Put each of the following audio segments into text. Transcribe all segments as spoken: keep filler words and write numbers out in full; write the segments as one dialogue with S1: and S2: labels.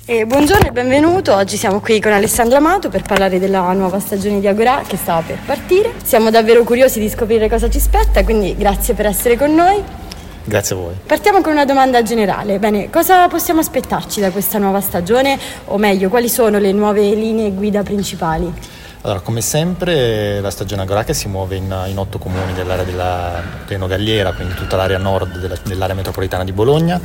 S1: E buongiorno e benvenuto, oggi siamo qui con Alessandro Amato per parlare della nuova stagione di Agorà che sta per partire. Siamo davvero curiosi di scoprire cosa ci spetta, quindi grazie per essere con noi.
S2: Grazie a voi.
S1: Partiamo con una domanda generale. Bene, cosa possiamo aspettarci da questa nuova stagione? O meglio, quali sono le nuove linee guida principali?
S2: Allora, come sempre la stagione Agorà che si muove in, in otto comuni dell'area della Reno Galliera, quindi tutta l'area nord della, dell'area metropolitana di Bologna,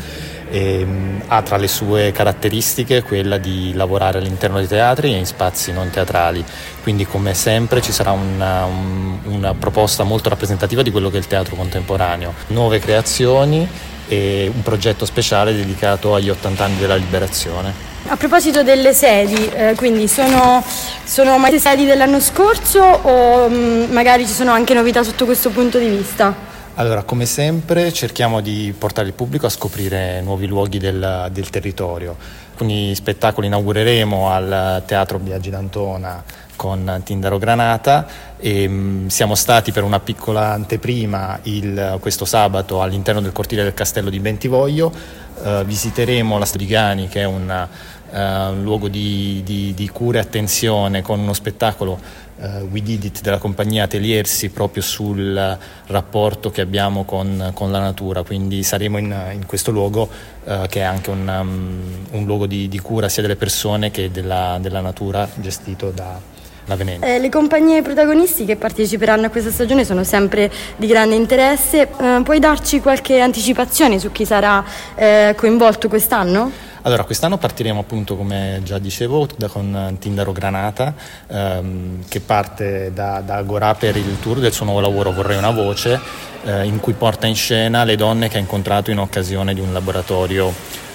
S2: e mh, ha tra le sue caratteristiche quella di lavorare all'interno dei teatri e in spazi non teatrali, quindi come sempre ci sarà una, un, una proposta molto rappresentativa di quello che è il teatro contemporaneo, nuove creazioni e un progetto speciale dedicato agli ottanta anni della liberazione.
S1: A proposito delle sedi, eh, quindi sono, sono mai sedi dell'anno scorso o mh, magari ci sono anche novità sotto questo punto di vista?
S2: Allora, come sempre cerchiamo di portare il pubblico a scoprire nuovi luoghi del, del territorio. Alcuni spettacoli inaugureremo al Teatro Biagi d'Antona con Tindaro Granata e mh, siamo stati per una piccola anteprima il, questo sabato all'interno del cortile del Castello di Bentivoglio. Uh, visiteremo la Stodigani, che è un uh, luogo di, di, di cura e attenzione, con uno spettacolo uh, We Did It della compagnia Ateliersi proprio sul rapporto che abbiamo con, con la natura, quindi saremo in, in questo luogo uh, che è anche un, um, un luogo di, di cura sia delle persone che della, della natura, gestito da la Venezia.
S1: Eh, le compagnie protagonisti che parteciperanno a questa stagione sono sempre di grande interesse. Eh, puoi darci qualche anticipazione su chi sarà eh, coinvolto quest'anno?
S2: Allora, quest'anno partiremo appunto, come già dicevo, da, con Tindaro Granata, ehm, che parte da, da Agorà per il tour del suo nuovo lavoro Vorrei una voce, eh, in cui porta in scena le donne che ha incontrato in occasione di un laboratorio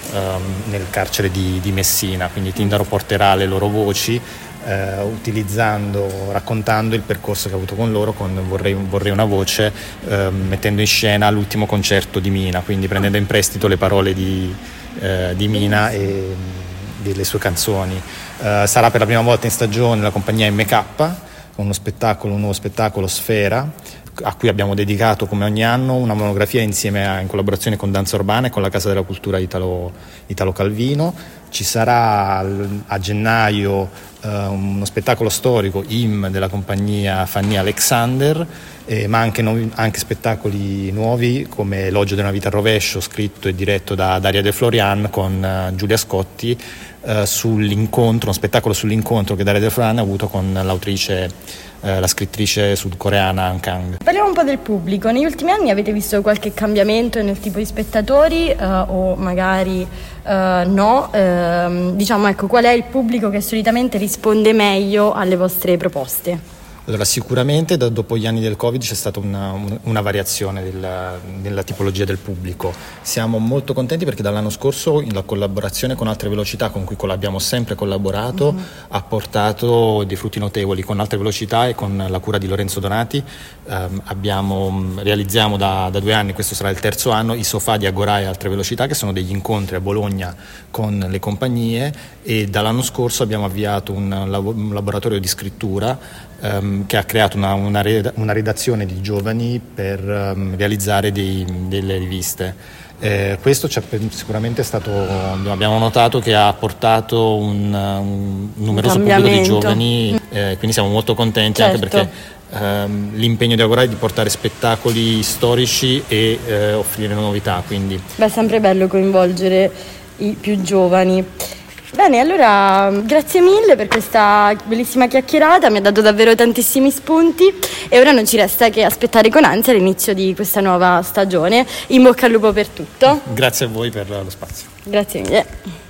S2: ehm, nel carcere di, di Messina. Quindi Tindaro porterà le loro voci, Uh, utilizzando, raccontando il percorso che ha avuto con loro con Vorrei, vorrei una voce, uh, mettendo in scena l'ultimo concerto di Mina, quindi prendendo in prestito le parole di, uh, di Mina e delle sue canzoni. Uh, sarà per la prima volta in stagione la compagnia M K con uno spettacolo, un nuovo spettacolo Sfera, a cui abbiamo dedicato come ogni anno una monografia insieme a, in collaborazione con Danza Urbana e con la Casa della Cultura Italo, Italo Calvino. Ci sarà a gennaio uh, uno spettacolo storico I M della compagnia Fanny Alexander, eh, ma anche, no, anche spettacoli nuovi come Elogio di una vita al rovescio, scritto e diretto da Daria De Florian con uh, Giulia Scotti, uh, sull'incontro, uno spettacolo sull'incontro che Daria De Florian ha avuto con l'autrice, Uh, la scrittrice sudcoreana Han Kang.
S1: Parliamo un po' del pubblico. Negli ultimi anni avete visto qualche cambiamento nel tipo di spettatori uh, o magari uh, no? Uh, diciamo, ecco, qual è il pubblico che solitamente risponde meglio alle vostre proposte?
S2: Allora, sicuramente da, dopo gli anni del Covid c'è stata una, una variazione della, della tipologia del pubblico. Siamo molto contenti perché dall'anno scorso la collaborazione con Altre Velocità, con cui abbiamo sempre collaborato, mm-hmm. ha portato dei frutti notevoli. Con Altre Velocità e con la cura di Lorenzo Donati ehm, abbiamo, realizziamo da, da due anni, questo sarà il terzo anno, i sofà di Agorà e Altre Velocità, che sono degli incontri a Bologna con le compagnie, e dall'anno scorso abbiamo avviato un, un laboratorio di scrittura Um, che ha creato una, una, una redazione di giovani per um, realizzare dei, delle riviste. Eh, questo c'è sicuramente stato, abbiamo notato che ha portato un, un numeroso pubblico di giovani, eh, quindi siamo molto contenti, certo. Anche perché um, l'impegno di Agorà è di portare spettacoli storici e eh, offrire novità. Quindi.
S1: Beh, è sempre bello coinvolgere i più giovani. Bene, allora grazie mille per questa bellissima chiacchierata, mi ha dato davvero tantissimi spunti e ora non ci resta che aspettare con ansia l'inizio di questa nuova stagione. In bocca al lupo per tutto.
S2: Grazie a voi per lo spazio.
S1: Grazie mille.